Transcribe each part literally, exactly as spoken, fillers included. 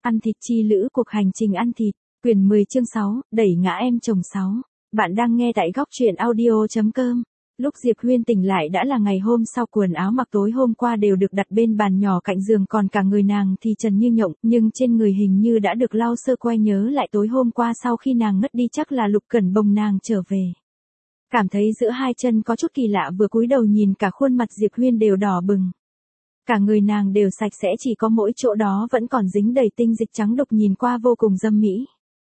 Ăn thịt chi lữ cuộc hành trình ăn thịt, quyển mười chương sáu, đẩy ngã em chồng sáu. Bạn đang nghe tại góc truyện audio.com. Lúc Diệp Huyên tỉnh lại đã là ngày hôm sau, quần áo mặc tối hôm qua đều được đặt bên bàn nhỏ cạnh giường, còn cả người nàng thì trần như nhộng, nhưng trên người hình như đã được lau sơ qua, nhớ lại tối hôm qua sau khi nàng ngất đi chắc là Lục Cẩn bồng nàng trở về. Cảm thấy giữa hai chân có chút kỳ lạ, vừa cúi đầu nhìn cả khuôn mặt Diệp Huyên đều đỏ bừng. Cả người nàng đều sạch sẽ, chỉ có mỗi chỗ đó vẫn còn dính đầy tinh dịch trắng đục, nhìn qua vô cùng dâm mỹ.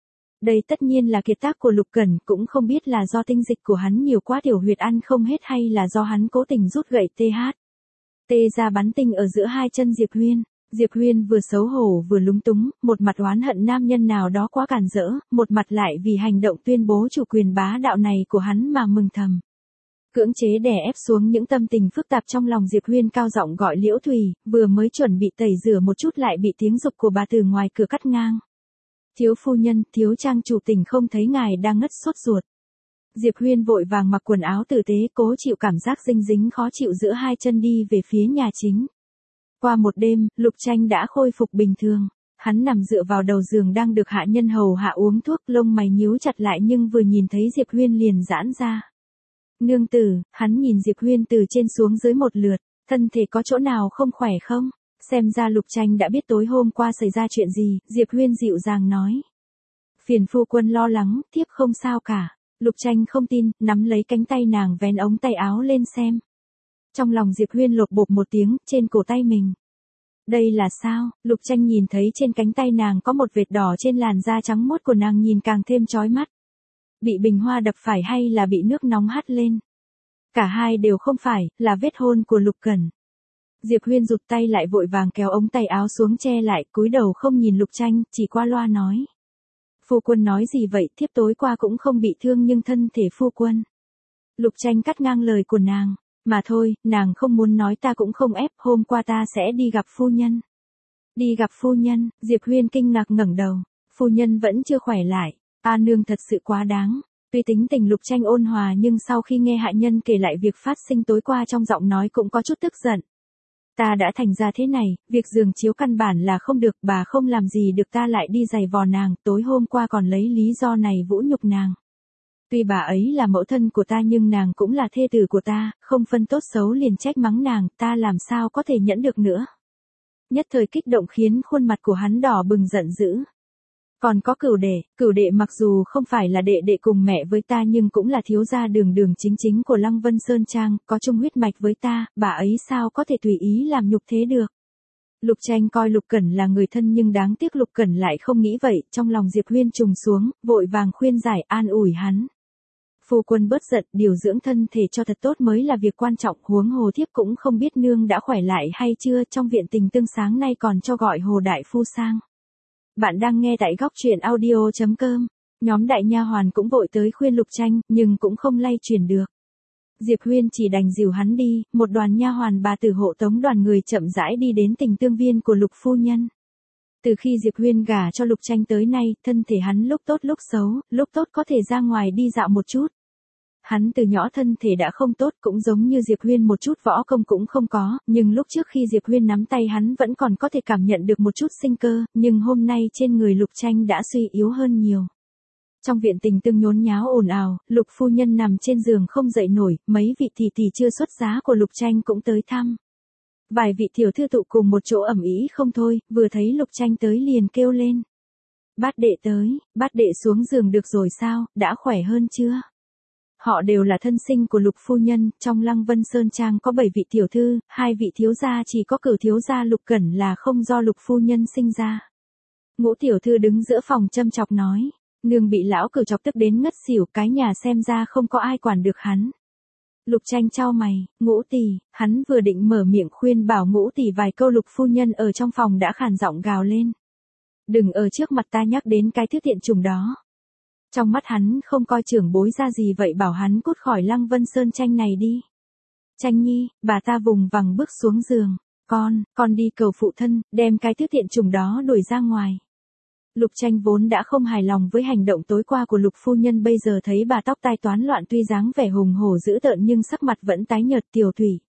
Đây tất nhiên là kiệt tác của Lục Cẩn, cũng không biết là do tinh dịch của hắn nhiều quá tiểu huyệt ăn không hết hay là do hắn cố tình rút gậy tê hát. Tê ra bắn tinh ở giữa hai chân Diệp Huyên. Diệp Huyên vừa xấu hổ vừa lúng túng, một mặt oán hận nam nhân nào đó quá cản rỡ, một mặt lại vì hành động tuyên bố chủ quyền bá đạo này của hắn mà mừng thầm. Cưỡng chế đè ép xuống những tâm tình phức tạp trong lòng, Diệp Huyên cao giọng gọi Liễu Thùy, vừa mới chuẩn bị tẩy rửa một chút lại bị tiếng giục của bà từ ngoài cửa cắt ngang. Thiếu phu nhân, thiếu trang chủ tỉnh không thấy ngài đang ngất sốt ruột. Diệp Huyên vội vàng mặc quần áo tử tế, cố chịu cảm giác dinh dính khó chịu giữa hai chân đi về phía nhà chính. Qua một đêm, Lục Tranh đã khôi phục bình thường. Hắn nằm dựa vào đầu giường đang được hạ nhân hầu hạ uống thuốc, lông mày nhíu chặt lại nhưng vừa nhìn thấy Diệp Huyên liền giãn ra. Nương tử, hắn nhìn Diệp Huyên từ trên xuống dưới một lượt, thân thể có chỗ nào không khỏe không? Xem ra Lục Tranh đã biết tối hôm qua xảy ra chuyện gì, Diệp Huyên dịu dàng nói. Phiền phu quân lo lắng, thiếp không sao cả. Lục Tranh không tin, nắm lấy cánh tay nàng vén ống tay áo lên xem. Trong lòng Diệp Huyên lột bột một tiếng, trên cổ tay mình. Đây là sao? Lục Tranh nhìn thấy trên cánh tay nàng có một vệt đỏ trên làn da trắng muốt của nàng, nhìn càng thêm chói mắt. Bị bình hoa đập phải hay là bị nước nóng hắt lên? Cả hai đều không phải, là vết hôn của Lục Cẩn. Diệp Huyên rụt tay lại, vội vàng kéo ống tay áo xuống che lại, cúi đầu không nhìn Lục Tranh, chỉ qua loa nói. Phu quân nói gì vậy, thiếp tối qua cũng không bị thương nhưng thân thể phu quân. Lục Tranh cắt ngang lời của nàng, mà thôi, nàng không muốn nói ta cũng không ép, hôm qua ta sẽ đi gặp phu nhân. Đi gặp phu nhân, Diệp Huyên kinh ngạc ngẩng đầu, phu nhân vẫn chưa khỏe lại, a nương thật sự quá đáng. Tuy tính tình Lục Tranh ôn hòa nhưng sau khi nghe hạ nhân kể lại việc phát sinh tối qua trong giọng nói cũng có chút tức giận. Ta đã thành ra thế này, việc giường chiếu căn bản là không được, bà không làm gì được ta lại đi giày vò nàng, tối hôm qua còn lấy lý do này vũ nhục nàng. Tuy bà ấy là mẫu thân của ta nhưng nàng cũng là thê tử của ta, không phân tốt xấu liền trách mắng nàng, ta làm sao có thể nhẫn được nữa. Nhất thời kích động khiến khuôn mặt của hắn đỏ bừng giận dữ. Còn có Cửu đệ, Cửu đệ mặc dù không phải là đệ đệ cùng mẹ với ta nhưng cũng là thiếu gia đường đường chính chính của Lăng Vân Sơn Trang, có chung huyết mạch với ta, bà ấy sao có thể tùy ý làm nhục thế được. Lục Tranh coi Lục Cẩn là người thân nhưng đáng tiếc Lục Cẩn lại không nghĩ vậy, trong lòng Diệp Huyên trùng xuống, vội vàng khuyên giải an ủi hắn. Phu quân bớt giận, điều dưỡng thân thể cho thật tốt mới là việc quan trọng, huống hồ thiếp cũng không biết nương đã khỏe lại hay chưa, trong viện tình tương sáng nay còn cho gọi Hồ đại phu sang. Bạn đang nghe tại góc truyện audio.com. Nhóm đại nha hoàn cũng vội tới khuyên Lục Tranh, nhưng cũng không lay chuyển được. Diệp Huyên chỉ đành dìu hắn đi, một đoàn nha hoàn bà tử hộ tống đoàn người chậm rãi đi đến tình tương viên của Lục phu nhân. Từ khi Diệp Huyên gả cho Lục Tranh tới nay, thân thể hắn lúc tốt lúc xấu, lúc tốt có thể ra ngoài đi dạo một chút. Hắn từ nhỏ thân thể đã không tốt, cũng giống như Diệp Huyên một chút võ công cũng không có, nhưng lúc trước khi Diệp Huyên nắm tay hắn vẫn còn có thể cảm nhận được một chút sinh cơ, nhưng hôm nay trên người Lục Tranh đã suy yếu hơn nhiều. Trong viện tình tương nhốn nháo ồn ào, Lục phu nhân nằm trên giường không dậy nổi, mấy vị tỷ tỷ chưa xuất giá của Lục Tranh cũng tới thăm. Vài vị tiểu thư tụ cùng một chỗ ầm ĩ không thôi, vừa thấy Lục Tranh tới liền kêu lên. Bát đệ tới, bát đệ xuống giường được rồi sao, đã khỏe hơn chưa? Họ đều là thân sinh của Lục phu nhân, trong Lăng Vân Sơn Trang có bảy vị tiểu thư, hai vị thiếu gia, chỉ có Cửu thiếu gia Lục Cẩn là không do Lục phu nhân sinh ra. Ngũ tiểu thư đứng giữa phòng châm chọc nói, nương bị lão Cửu chọc tức đến ngất xỉu, cái nhà xem ra không có ai quản được hắn. Lục Tranh chau mày, Ngũ tỷ, hắn vừa định mở miệng khuyên bảo Ngũ tỷ vài câu, Lục phu nhân ở trong phòng đã khàn giọng gào lên. Đừng ở trước mặt ta nhắc đến cái thứ tiện chủng đó. Trong mắt hắn không coi trưởng bối ra gì vậy, bảo hắn cút khỏi Lăng Vân Sơn Tranh này đi. Tranh nhi, bà ta vùng vằng bước xuống giường. Con, con đi cầu phụ thân, đem cái thứ tiện chủng đó đuổi ra ngoài. Lục Tranh vốn đã không hài lòng với hành động tối qua của Lục phu nhân, bây giờ thấy bà tóc tai toán loạn, tuy dáng vẻ hùng hổ dữ tợn nhưng sắc mặt vẫn tái nhợt. Tiểu Thủy,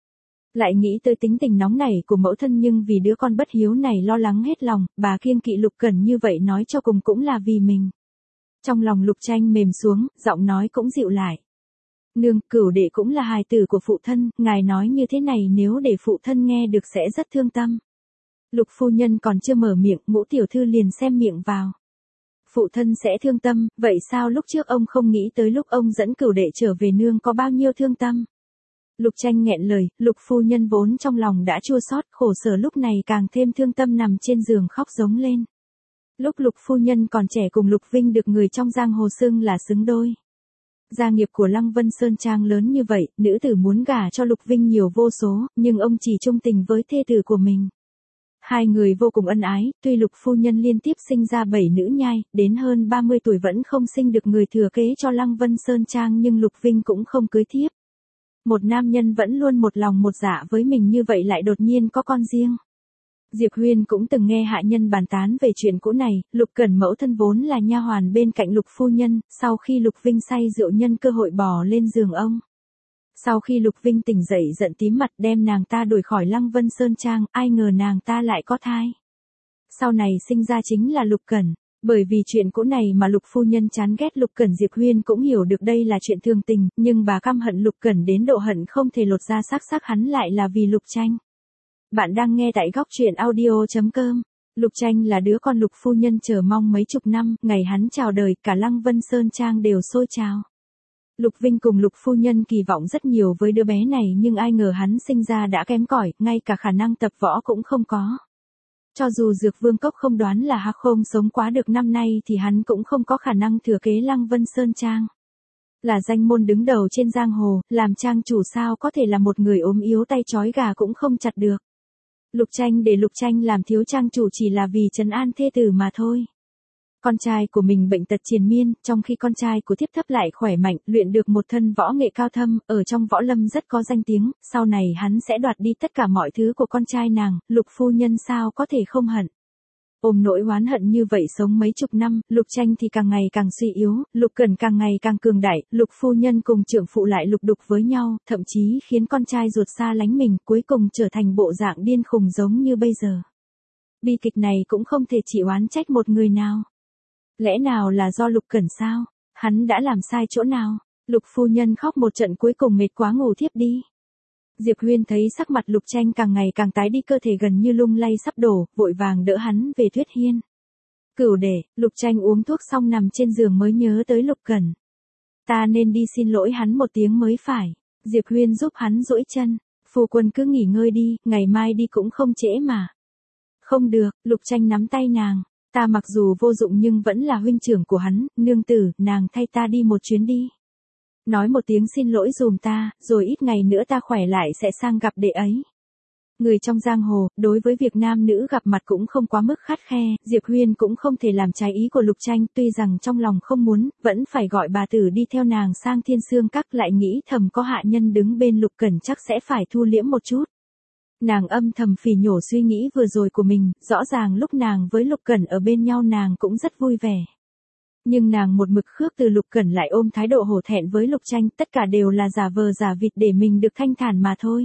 Lại nghĩ tới tính tình nóng nảy của mẫu thân nhưng vì đứa con bất hiếu này lo lắng hết lòng, bà kiêng kỵ Lục Cẩn như vậy nói cho cùng cũng là vì mình. Trong lòng Lục Tranh mềm xuống, giọng nói cũng dịu lại. Nương, Cửu đệ cũng là hài tử của phụ thân, ngài nói như thế này nếu để phụ thân nghe được sẽ rất thương tâm. Lục phu nhân còn chưa mở miệng, Ngũ tiểu thư liền xem miệng vào. Phụ thân sẽ thương tâm, vậy sao lúc trước ông không nghĩ tới lúc ông dẫn Cửu đệ trở về nương có bao nhiêu thương tâm? Lục Tranh nghẹn lời, Lục phu nhân vốn trong lòng đã chua xót, khổ sở lúc này càng thêm thương tâm nằm trên giường khóc giống lên. Lúc Lục phu nhân còn trẻ cùng Lục Vinh được người trong giang hồ xưng là xứng đôi. Gia nghiệp của Lăng Vân Sơn Trang lớn như vậy, nữ tử muốn gả cho Lục Vinh nhiều vô số, nhưng ông chỉ trung tình với thê tử của mình. Hai người vô cùng ân ái, tuy Lục phu nhân liên tiếp sinh ra bảy nữ nhai, đến hơn ba mươi tuổi vẫn không sinh được người thừa kế cho Lăng Vân Sơn Trang nhưng Lục Vinh cũng không cưới thiếp. Một nam nhân vẫn luôn một lòng một dạ với mình như vậy lại đột nhiên có con riêng. Diệp Huyên cũng từng nghe hạ nhân bàn tán về chuyện cũ này, Lục Cẩn mẫu thân vốn là nha hoàn bên cạnh Lục phu nhân, sau khi Lục Vinh say rượu nhân cơ hội bò lên giường ông. Sau khi Lục Vinh tỉnh dậy giận tím mặt đem nàng ta đuổi khỏi Lăng Vân Sơn Trang, ai ngờ nàng ta lại có thai. Sau này sinh ra chính là Lục Cẩn. Bởi vì chuyện cũ này mà Lục phu nhân chán ghét Lục Cẩn, Diệp Huyên cũng hiểu được đây là chuyện thường tình, nhưng bà căm hận Lục Cẩn đến độ hận không thể lột ra xác xác hắn lại là vì Lục Tranh. Bạn đang nghe tại góc truyện audio chấm com. Lục Tranh là đứa con Lục phu nhân chờ mong mấy chục năm, ngày hắn chào đời cả Lăng Vân Sơn Trang đều sôi trào. Lục Vinh cùng Lục phu nhân kỳ vọng rất nhiều với đứa bé này nhưng ai ngờ hắn sinh ra đã kém cỏi, ngay cả khả năng tập võ cũng không có. Cho dù Dược Vương Cốc không đoán là Hắc Khôn sống quá được năm nay thì hắn cũng không có khả năng thừa kế Lăng Vân Sơn Trang. Là danh môn đứng đầu trên giang hồ, làm trang chủ sao có thể là một người ốm yếu tay trói gà cũng không chặt được. Lục Tranh để Lục Tranh làm thiếu trang chủ chỉ là vì trấn an thê tử mà thôi. Con trai của mình bệnh tật triền miên, trong khi con trai của thiếp thấp lại khỏe mạnh, luyện được một thân võ nghệ cao thâm, ở trong võ lâm rất có danh tiếng, sau này hắn sẽ đoạt đi tất cả mọi thứ của con trai nàng, Lục phu nhân sao có thể không hận. Ôm nỗi oán hận như vậy sống mấy chục năm, Lục Tranh thì càng ngày càng suy yếu, Lục Cẩn càng ngày càng cường đại, Lục phu nhân cùng trưởng phụ lại lục đục với nhau, thậm chí khiến con trai ruột xa lánh mình, cuối cùng trở thành bộ dạng điên khùng giống như bây giờ. Bi kịch này cũng không thể chỉ oán trách một người nào. Lẽ nào là do Lục Cẩn sao? Hắn đã làm sai chỗ nào? Lục phu nhân khóc một trận cuối cùng mệt quá ngủ thiếp đi. Diệp Huyên thấy sắc mặt Lục Tranh càng ngày càng tái đi, cơ thể gần như lung lay sắp đổ, vội vàng đỡ hắn về Tuyết Hiên. Cửu đệ, Lục Tranh uống thuốc xong nằm trên giường mới nhớ tới Lục Cẩn. Ta nên đi xin lỗi hắn một tiếng mới phải. Diệp Huyên giúp hắn duỗi chân. Phu quân cứ nghỉ ngơi đi, ngày mai đi cũng không trễ mà. Không được, Lục Tranh nắm tay nàng. Ta mặc dù vô dụng nhưng vẫn là huynh trưởng của hắn, nương tử, nàng thay ta đi một chuyến đi. Nói một tiếng xin lỗi dùm ta, rồi ít ngày nữa ta khỏe lại sẽ sang gặp đệ ấy. Người trong giang hồ, đối với việc nam nữ gặp mặt cũng không quá mức khắt khe, Diệp Huyên cũng không thể làm trái ý của Lục Tranh, tuy rằng trong lòng không muốn, vẫn phải gọi bà tử đi theo nàng sang Thiên Sương Các, lại nghĩ thầm có hạ nhân đứng bên Lục Cẩn chắc sẽ phải thu liễm một chút. Nàng âm thầm phỉ nhổ suy nghĩ vừa rồi của mình, rõ ràng lúc nàng với Lục Cẩn ở bên nhau nàng cũng rất vui vẻ. Nhưng nàng một mực khước từ Lục Cẩn lại ôm thái độ hổ thẹn với Lục Tranh, tất cả đều là giả vờ giả vịt để mình được thanh thản mà thôi.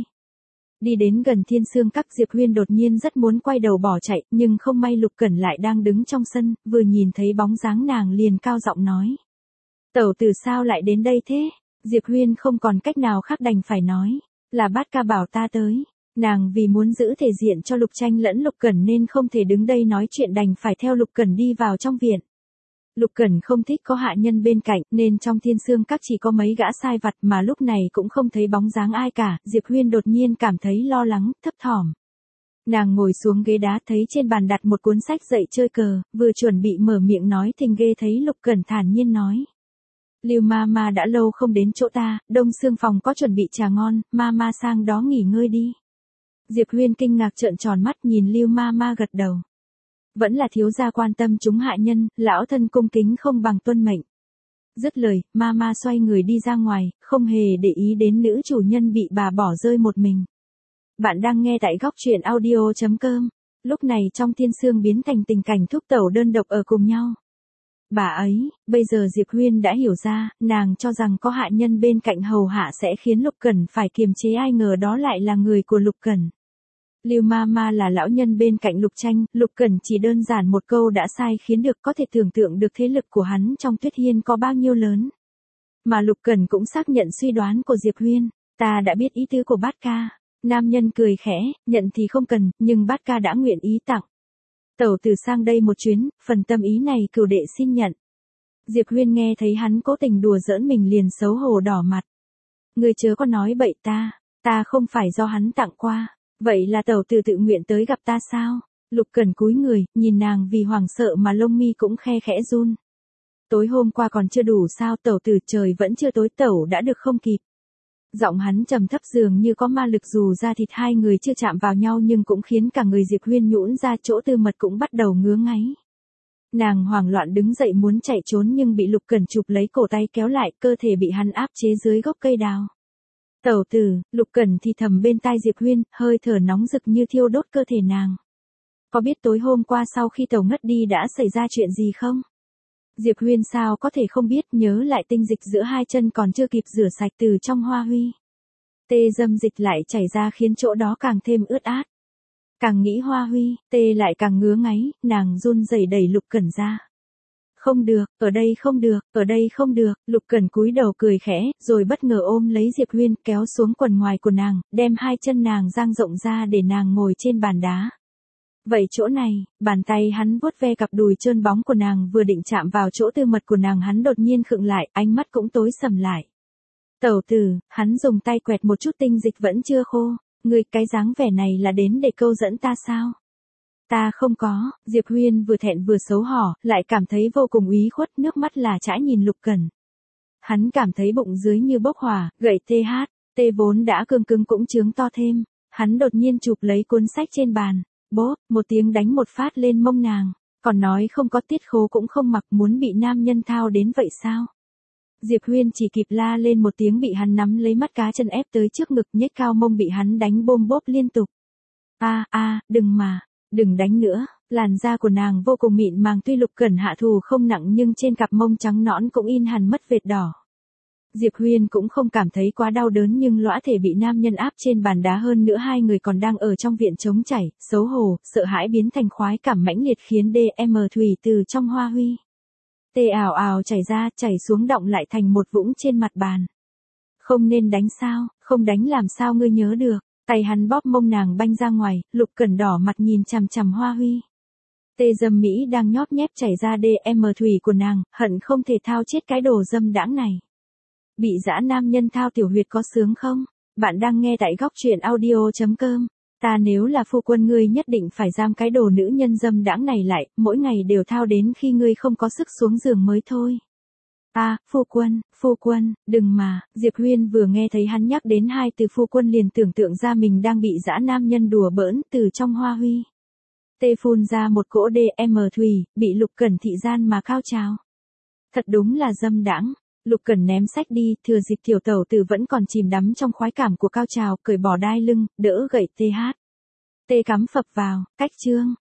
Đi đến gần Thiên Sương Các, Diệp Huyên đột nhiên rất muốn quay đầu bỏ chạy, nhưng không may Lục Cẩn lại đang đứng trong sân, vừa nhìn thấy bóng dáng nàng liền cao giọng nói. Tẩu tử sao lại đến đây thế? Diệp Huyên không còn cách nào khác đành phải nói, là Bát ca bảo ta tới. Nàng vì muốn giữ thể diện cho Lục Tranh lẫn Lục Cẩn nên không thể đứng đây nói chuyện, đành phải theo Lục Cẩn đi vào trong viện. Lục Cẩn không thích có hạ nhân bên cạnh nên trong Thiên Sương Các chỉ có mấy gã sai vặt mà lúc này cũng không thấy bóng dáng ai cả. Diệp Huyên đột nhiên cảm thấy lo lắng, thấp thỏm. Nàng ngồi xuống ghế đá thấy trên bàn đặt một cuốn sách dạy chơi cờ, vừa chuẩn bị mở miệng nói thình ghê thấy Lục Cẩn thản nhiên nói. Lưu ma ma đã lâu không đến chỗ ta, Đông Sương phòng có chuẩn bị trà ngon, ma ma sang đó nghỉ ngơi đi. Diệp Huyên kinh ngạc trợn tròn mắt nhìn Lưu ma ma gật đầu. Vẫn là thiếu gia quan tâm chúng hạ nhân, lão thân cung kính không bằng tuân mệnh. Dứt lời, ma ma xoay người đi ra ngoài, không hề để ý đến nữ chủ nhân bị bà bỏ rơi một mình. Bạn đang nghe tại góc truyện audio chấm com. Lúc này trong Thiên Sương biến thành tình cảnh thúc tẩu đơn độc ở cùng nhau. Bà ấy, bây giờ Diệp Huyên đã hiểu ra, nàng cho rằng có hạ nhân bên cạnh hầu hạ sẽ khiến Lục Cẩn phải kiềm chế, ai ngờ đó lại là người của Lục Cẩn. Lưu Ma Ma là lão nhân bên cạnh Lục Tranh, Lục Cẩn chỉ đơn giản một câu đã sai khiến được, có thể tưởng tượng được thế lực của hắn trong Tuyết Hiên có bao nhiêu lớn. Mà Lục Cẩn cũng xác nhận suy đoán của Diệp Huyên, ta đã biết ý tứ của Bát ca. Nam nhân cười khẽ, nhận thì không cần, nhưng Bát ca đã nguyện ý tặng. Tẩu tử sang đây một chuyến, phần tâm ý này cửu đệ xin nhận. Diệp Huyên nghe thấy hắn cố tình đùa giỡn mình liền xấu hổ đỏ mặt. Ngươi chớ có nói bậy, ta, ta không phải do hắn tặng qua, vậy là tẩu tử tự nguyện tới gặp ta sao? Lục Cẩn cúi người, nhìn nàng vì hoảng sợ mà lông mi cũng khe khẽ run. Tối hôm qua còn chưa đủ sao tẩu tử, trời vẫn chưa tối tẩu đã được không kịp. Giọng hắn trầm thấp dường như có ma lực, dù da thịt hai người chưa chạm vào nhau nhưng cũng khiến cả người Diệp Huyên nhũn ra, chỗ tư mật cũng bắt đầu ngứa ngáy. Nàng hoảng loạn đứng dậy muốn chạy trốn nhưng bị Lục Cẩn chụp lấy cổ tay kéo lại, cơ thể bị hắn áp chế dưới gốc cây đào. Tẩu tử, Lục Cẩn thì thầm bên tai Diệp Huyên, hơi thở nóng rực như thiêu đốt cơ thể nàng. Có biết tối hôm qua sau khi tẩu ngất đi đã xảy ra chuyện gì không? Diệp Huyên sao có thể không biết, nhớ lại tinh dịch giữa hai chân còn chưa kịp rửa sạch từ trong hoa huy. Tê dâm dịch lại chảy ra khiến chỗ đó càng thêm ướt át. Càng nghĩ hoa huy, tê lại càng ngứa ngáy, nàng run rẩy đẩy Lục Cẩn ra. Không được, ở đây không được, ở đây không được, Lục Cẩn cúi đầu cười khẽ, rồi bất ngờ ôm lấy Diệp Huyên kéo xuống quần ngoài của nàng, đem hai chân nàng dang rộng ra để nàng ngồi trên bàn đá. Vậy chỗ này, bàn tay hắn vuốt ve cặp đùi trơn bóng của nàng, vừa định chạm vào chỗ tư mật của nàng hắn đột nhiên khựng lại, ánh mắt cũng tối sầm lại. Tẩu tử, hắn dùng tay quẹt một chút tinh dịch vẫn chưa khô, ngươi cái dáng vẻ này là đến để câu dẫn ta sao? Ta không có, Diệp Huyên vừa thẹn vừa xấu hổ, lại cảm thấy vô cùng úy khuất, nước mắt là chãi nhìn Lục Cẩn. Hắn cảm thấy bụng dưới như bốc hỏa, gậy tê hát, tê vốn đã cương cứng cũng chướng to thêm, hắn đột nhiên chụp lấy cuốn sách trên bàn. Bốp, một tiếng đánh một phát lên mông nàng, còn nói không có tiết khố cũng không mặc, muốn bị nam nhân thao đến vậy sao? Diệp Huyên chỉ kịp la lên một tiếng, bị hắn nắm lấy mắt cá chân ép tới trước ngực, nhếch cao mông bị hắn đánh bôm bốp liên tục. A a, đừng mà, đừng đánh nữa. Làn da của nàng vô cùng mịn màng, tuy Lục Cẩn hạ thù không nặng nhưng trên cặp mông trắng nõn cũng in hằn mất vệt đỏ. Diệp Huyên cũng không cảm thấy quá đau đớn nhưng lõa thể bị nam nhân áp trên bàn đá, hơn nữa hai người còn đang ở trong viện trống chảy, xấu hổ, sợ hãi biến thành khoái cảm mãnh liệt khiến đê em thủy từ trong hoa huy. Tê ào ào chảy ra, chảy xuống đọng lại thành một vũng trên mặt bàn. Không nên đánh sao, không đánh làm sao ngươi nhớ được, tay hắn bóp mông nàng banh ra ngoài, Lục Cẩn đỏ mặt nhìn chằm chằm hoa huy. Tê dâm Mỹ đang nhóp nhép chảy ra đê em thủy của nàng, hận không thể thao chết cái đồ dâm đãng này. Bị dã nam nhân thao tiểu huyệt có sướng không? Bạn đang nghe tại góc truyện audio chấm com. Ta nếu là phu quân ngươi nhất định phải giam cái đồ nữ nhân dâm đãng này lại, mỗi ngày đều thao đến khi ngươi không có sức xuống giường mới thôi. À, phu quân, phu quân, đừng mà, Diệp Huyên vừa nghe thấy hắn nhắc đến hai từ phu quân liền tưởng tượng ra mình đang bị dã nam nhân đùa bỡn từ trong hoa huy. Tê phun ra một cỗ đê em thủy, bị Lục Cẩn thị gian mà cao trào. Thật đúng là dâm đãng. Lục Cẩn ném sách đi, thừa dịp tiểu tẩu tử vẫn còn chìm đắm trong khoái cảm của cao trào, cởi bỏ đai lưng, đỡ gậy tê hát. Tê cắm phập vào, cách chương.